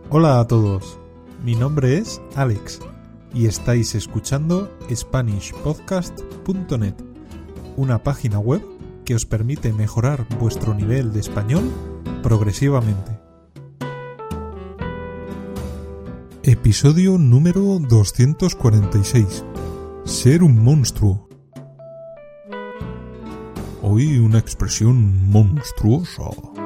Hola a todos, mi nombre es Alex y estáis escuchando SpanishPodcast.net, una página web que os permite mejorar vuestro nivel de español progresivamente. Episodio número 246. Ser un monstruo. Hoy una expresión monstruosa.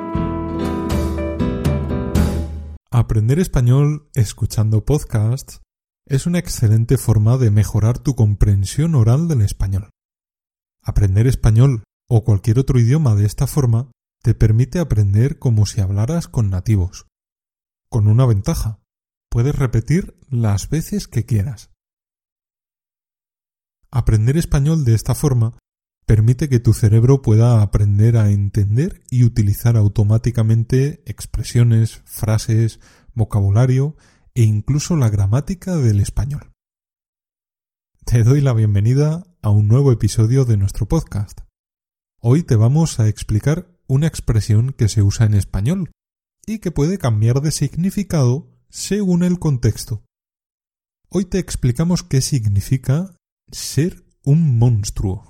Aprender español escuchando podcasts es una excelente forma de mejorar tu comprensión oral del español. Aprender español o cualquier otro idioma de esta forma te permite aprender como si hablaras con nativos. Con una ventaja, puedes repetir las veces que quieras. Aprender español de esta forma permite que tu cerebro pueda aprender a entender y utilizar automáticamente expresiones, frases, vocabulario e incluso la gramática del español. Te doy la bienvenida a un nuevo episodio de nuestro podcast. Hoy te vamos a explicar una expresión que se usa en español y que puede cambiar de significado según el contexto. Hoy te explicamos qué significa ser un monstruo.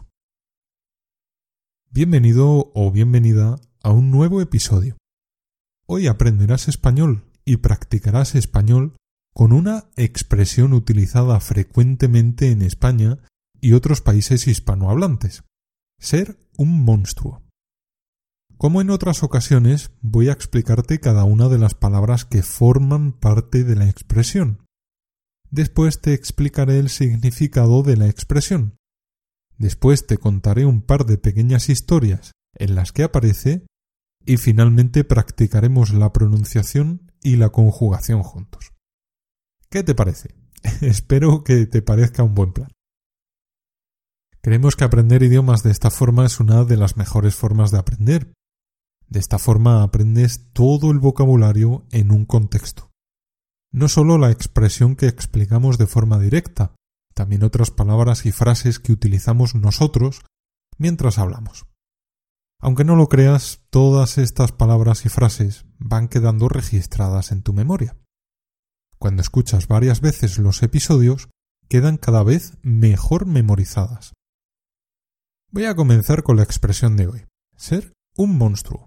Bienvenido o bienvenida a un nuevo episodio. Hoy aprenderás español y practicarás español con una expresión utilizada frecuentemente en España y otros países hispanohablantes: ser un monstruo. Como en otras ocasiones, voy a explicarte cada una de las palabras que forman parte de la expresión. Después te explicaré el significado de la expresión. Después te contaré un par de pequeñas historias en las que aparece y finalmente practicaremos la pronunciación y la conjugación juntos. ¿Qué te parece? Espero que te parezca un buen plan. Creemos que aprender idiomas de esta forma es una de las mejores formas de aprender. De esta forma aprendes todo el vocabulario en un contexto. No solo la expresión que explicamos de forma directa, también otras palabras y frases que utilizamos nosotros mientras hablamos. Aunque no lo creas, todas estas palabras y frases van quedando registradas en tu memoria. Cuando escuchas varias veces los episodios, quedan cada vez mejor memorizadas. Voy a comenzar con la expresión de hoy: ser un monstruo.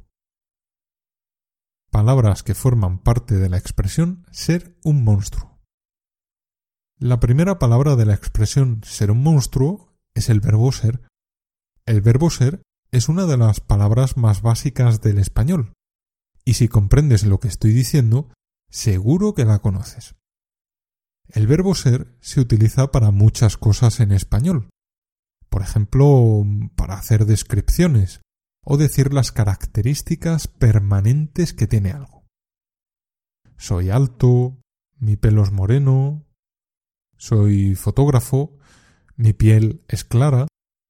Palabras que forman parte de la expresión ser un monstruo. La primera palabra de la expresión ser un monstruo es el verbo ser. El verbo ser es una de las palabras más básicas del español, y si comprendes lo que estoy diciendo, seguro que la conoces. El verbo ser se utiliza para muchas cosas en español. Por ejemplo, para hacer descripciones o decir las características permanentes que tiene algo. Soy alto, mi pelo es moreno, soy fotógrafo, mi piel es clara.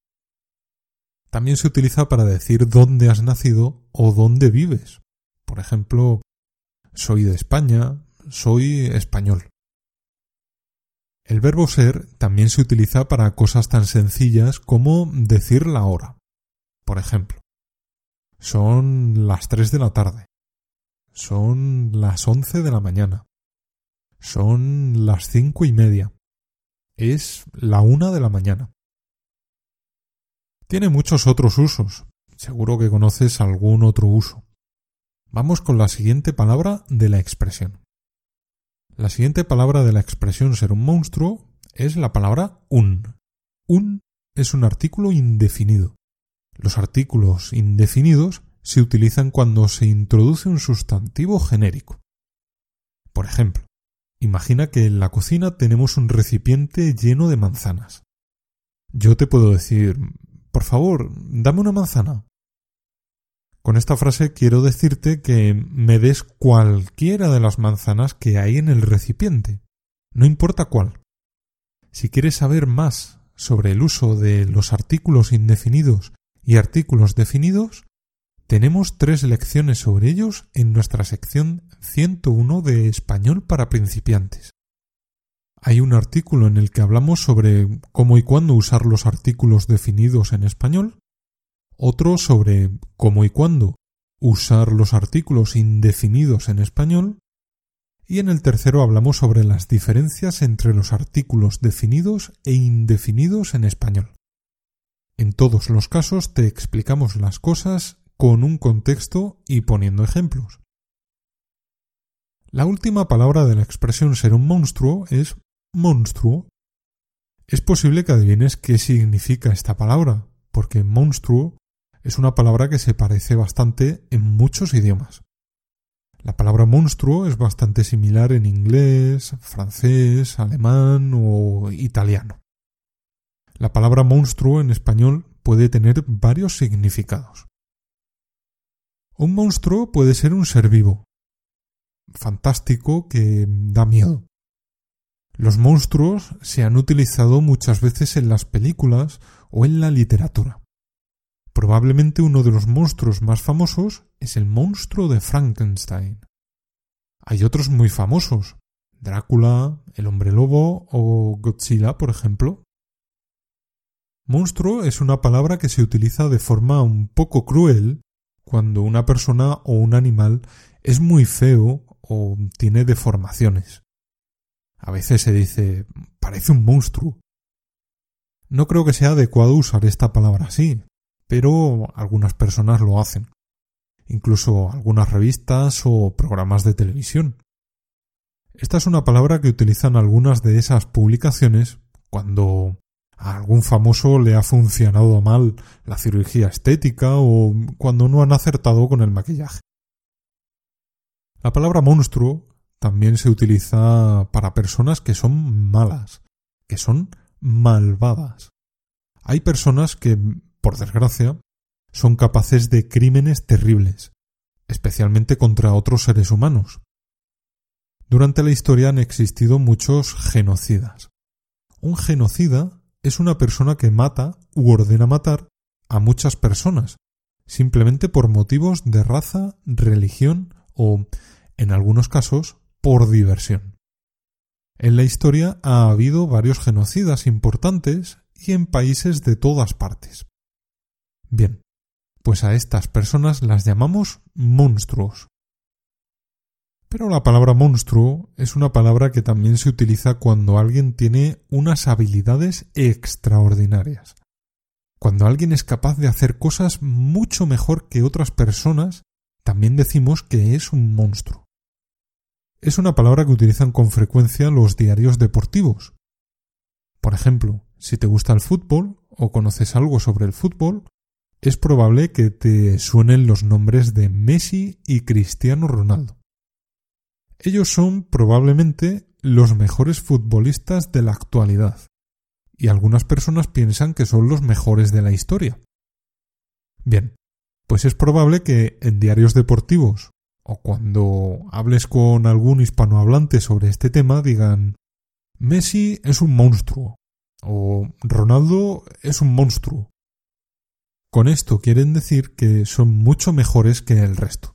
También se utiliza para decir dónde has nacido o dónde vives. Por ejemplo, soy de España, soy español. El verbo ser también se utiliza para cosas tan sencillas como decir la hora. Por ejemplo, son las 3 de la tarde. Son las 11 de la mañana. Son las 5:30. Es la 1 de la mañana. Tiene muchos otros usos. Seguro que conoces algún otro uso. Vamos con la siguiente palabra de la expresión. La siguiente palabra de la expresión ser un monstruo es la palabra un. Un es un artículo indefinido. Los artículos indefinidos se utilizan cuando se introduce un sustantivo genérico. Por ejemplo, imagina que en la cocina tenemos un recipiente lleno de manzanas. Yo te puedo decir: por favor, dame una manzana. Con esta frase quiero decirte que me des cualquiera de las manzanas que hay en el recipiente, no importa cuál. Si quieres saber más sobre el uso de los artículos indefinidos y artículos definidos, tenemos 3 lecciones sobre ellos en nuestra sección 101 de Español para principiantes. Hay un artículo en el que hablamos sobre cómo y cuándo usar los artículos definidos en español, otro sobre cómo y cuándo usar los artículos indefinidos en español y en el tercero hablamos sobre las diferencias entre los artículos definidos e indefinidos en español. En todos los casos te explicamos las cosas con un contexto y poniendo ejemplos. La última palabra de la expresión ser un monstruo es monstruo. Es posible que adivines qué significa esta palabra, porque monstruo es una palabra que se parece bastante en muchos idiomas. La palabra monstruo es bastante similar en inglés, francés, alemán o italiano. La palabra monstruo en español puede tener varios significados. Un monstruo puede ser un ser vivo, fantástico, que da miedo. Los monstruos se han utilizado muchas veces en las películas o en la literatura. Probablemente uno de los monstruos más famosos es el monstruo de Frankenstein. Hay otros muy famosos, Drácula, el hombre lobo o Godzilla, por ejemplo. Monstruo es una palabra que se utiliza de forma un poco cruel cuando una persona o un animal es muy feo o tiene deformaciones. A veces se dice, parece un monstruo. No creo que sea adecuado usar esta palabra así, pero algunas personas lo hacen. Incluso algunas revistas o programas de televisión. Esta es una palabra que utilizan algunas de esas publicaciones cuando a algún famoso le ha funcionado mal la cirugía estética o cuando no han acertado con el maquillaje. La palabra monstruo también se utiliza para personas que son malas, que son malvadas. Hay personas que, por desgracia, son capaces de crímenes terribles, especialmente contra otros seres humanos. Durante la historia han existido muchos genocidas. Un genocida es una persona que mata u ordena matar a muchas personas, simplemente por motivos de raza, religión o, en algunos casos, por diversión. En la historia ha habido varios genocidas importantes y en países de todas partes. Bien, pues a estas personas las llamamos monstruos. Pero la palabra monstruo es una palabra que también se utiliza cuando alguien tiene unas habilidades extraordinarias. Cuando alguien es capaz de hacer cosas mucho mejor que otras personas, también decimos que es un monstruo. Es una palabra que utilizan con frecuencia los diarios deportivos. Por ejemplo, si te gusta el fútbol o conoces algo sobre el fútbol, es probable que te suenen los nombres de Messi y Cristiano Ronaldo. Ellos son probablemente los mejores futbolistas de la actualidad, y algunas personas piensan que son los mejores de la historia. Bien, pues es probable que en diarios deportivos o cuando hables con algún hispanohablante sobre este tema digan Messi es un monstruo o Ronaldo es un monstruo. Con esto quieren decir que son mucho mejores que el resto.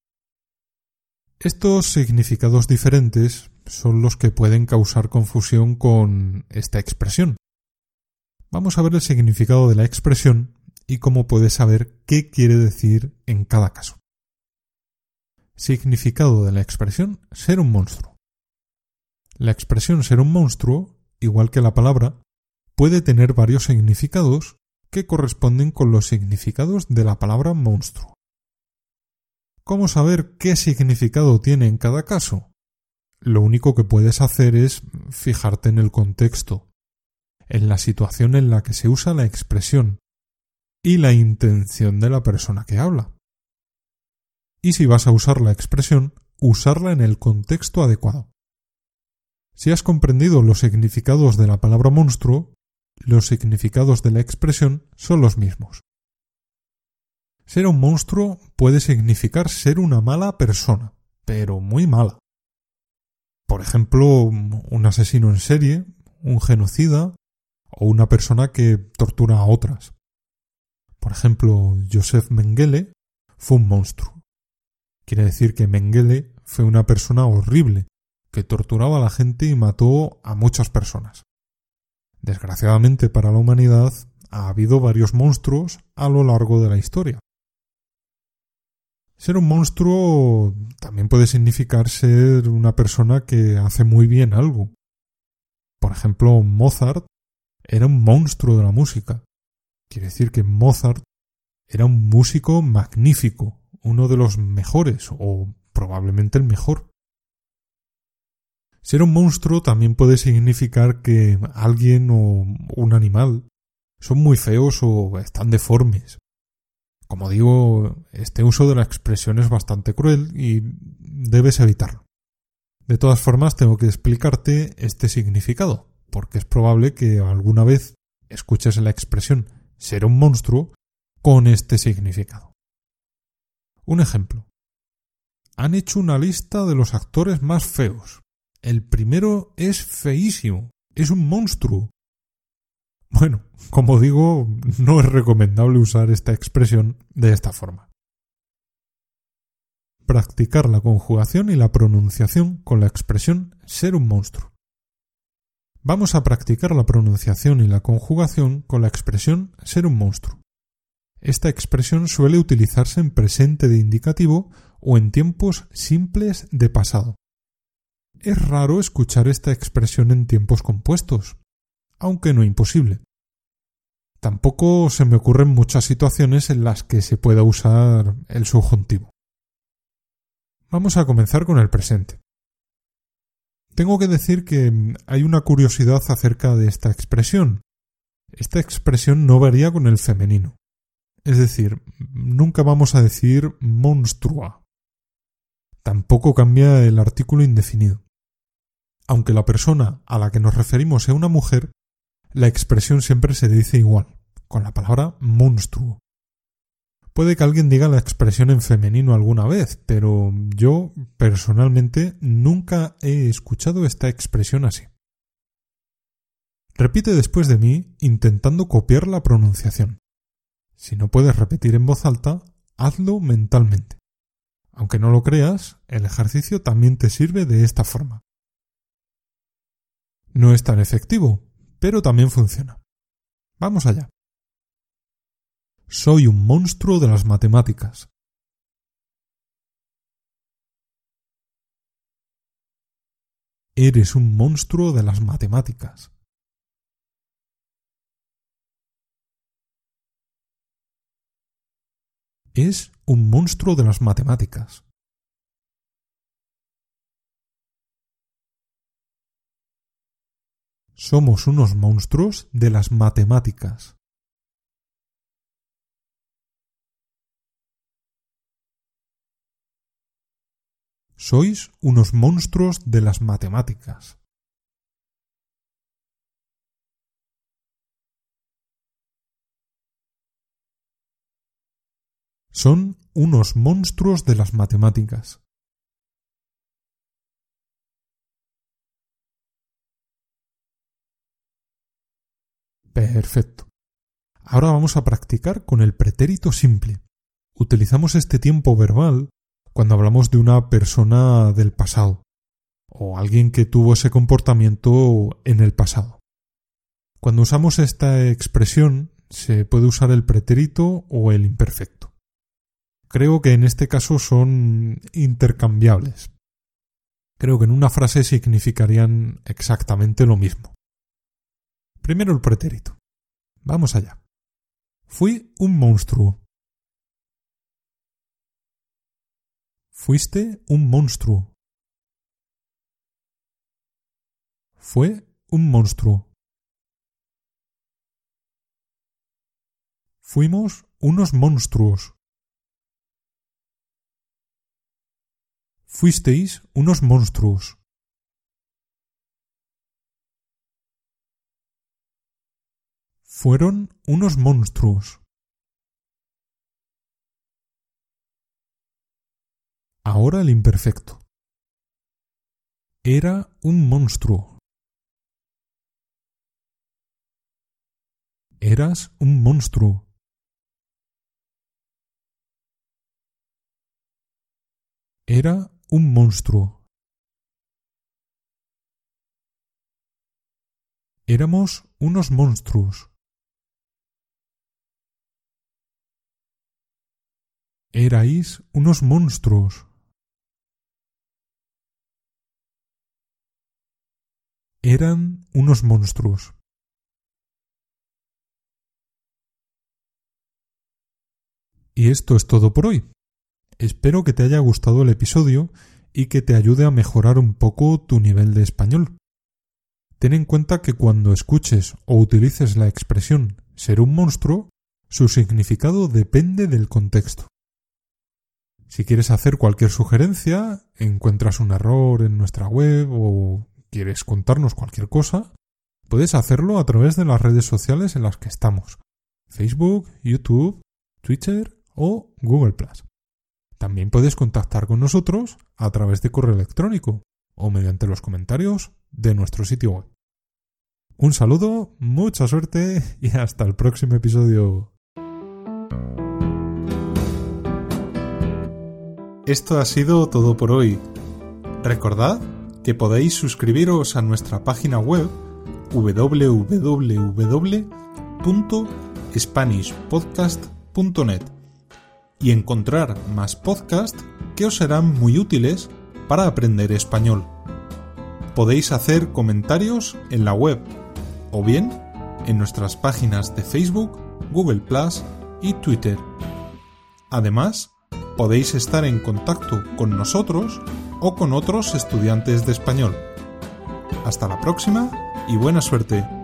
Estos significados diferentes son los que pueden causar confusión con esta expresión. Vamos a ver el significado de la expresión y cómo puedes saber qué quiere decir en cada caso. Significado de la expresión ser un monstruo. La expresión ser un monstruo, igual que la palabra, puede tener varios significados que corresponden con los significados de la palabra monstruo. ¿Cómo saber qué significado tiene en cada caso? Lo único que puedes hacer es fijarte en el contexto, en la situación en la que se usa la expresión y la intención de la persona que habla. Y si vas a usar la expresión, usarla en el contexto adecuado. Si has comprendido los significados de la palabra monstruo, los significados de la expresión son los mismos. Ser un monstruo puede significar ser una mala persona, pero muy mala. Por ejemplo, un asesino en serie, un genocida o una persona que tortura a otras. Por ejemplo, Joseph Mengele fue un monstruo. Quiere decir que Mengele fue una persona horrible, que torturaba a la gente y mató a muchas personas. Desgraciadamente para la humanidad, ha habido varios monstruos a lo largo de la historia. Ser un monstruo también puede significar ser una persona que hace muy bien algo. Por ejemplo, Mozart era un monstruo de la música. Quiere decir que Mozart era un músico magnífico, uno de los mejores o probablemente el mejor. Ser un monstruo también puede significar que alguien o un animal son muy feos o están deformes. Como digo, este uso de la expresión es bastante cruel y debes evitarlo. De todas formas, tengo que explicarte este significado, porque es probable que alguna vez escuches la expresión ser un monstruo con este significado. Un ejemplo. Han hecho una lista de los actores más feos. El primero es feísimo, es un monstruo. Bueno, como digo, no es recomendable usar esta expresión de esta forma. Practicar la conjugación y la pronunciación con la expresión ser un monstruo. Vamos a practicar la pronunciación y la conjugación con la expresión ser un monstruo. Esta expresión suele utilizarse en presente de indicativo o en tiempos simples de pasado. Es raro escuchar esta expresión en tiempos compuestos, aunque no imposible. Tampoco se me ocurren muchas situaciones en las que se pueda usar el subjuntivo. Vamos a comenzar con el presente. Tengo que decir que hay una curiosidad acerca de esta expresión. Esta expresión no varía con el femenino. Es decir, nunca vamos a decir monstrua. Tampoco cambia el artículo indefinido. Aunque la persona a la que nos referimos sea una mujer, la expresión siempre se dice igual, con la palabra monstruo. Puede que alguien diga la expresión en femenino alguna vez, pero yo, personalmente, nunca he escuchado esta expresión así. Repite después de mí intentando copiar la pronunciación. Si no puedes repetir en voz alta, hazlo mentalmente. Aunque no lo creas, el ejercicio también te sirve de esta forma. No es tan efectivo, pero también funciona. Vamos allá. Soy un monstruo de las matemáticas. Eres un monstruo de las matemáticas. Es un monstruo de las matemáticas. Somos unos monstruos de las matemáticas. Sois unos monstruos de las matemáticas. Son unos monstruos de las matemáticas. Perfecto. Ahora vamos a practicar con el pretérito simple. Utilizamos este tiempo verbal cuando hablamos de una persona del pasado o alguien que tuvo ese comportamiento en el pasado. Cuando usamos esta expresión se puede usar el pretérito o el imperfecto. Creo que en este caso son intercambiables. Creo que en una frase significarían exactamente lo mismo. Primero el pretérito. Vamos allá. Fui un monstruo. Fuiste un monstruo. Fue un monstruo. Fuimos unos monstruos. Fuisteis unos monstruos. Fueron unos monstruos. Ahora el imperfecto. Era un monstruo. Eras un monstruo. Era un monstruo. Éramos unos monstruos. Erais unos monstruos. Eran unos monstruos. Y esto es todo por hoy. Espero que te haya gustado el episodio y que te ayude a mejorar un poco tu nivel de español. Ten en cuenta que cuando escuches o utilices la expresión ser un monstruo, su significado depende del contexto. Si quieres hacer cualquier sugerencia, encuentras un error en nuestra web o quieres contarnos cualquier cosa, puedes hacerlo a través de las redes sociales en las que estamos: Facebook, YouTube, Twitter o Google+. También puedes contactar con nosotros a través de correo electrónico o mediante los comentarios de nuestro sitio web. Un saludo, mucha suerte y hasta el próximo episodio. Esto ha sido todo por hoy. Recordad que podéis suscribiros a nuestra página web www.spanishpodcast.net y encontrar más podcasts que os serán muy útiles para aprender español. Podéis hacer comentarios en la web o bien en nuestras páginas de Facebook, Google+ y Twitter. Además, podéis estar en contacto con nosotros o con otros estudiantes de español. Hasta la próxima y buena suerte.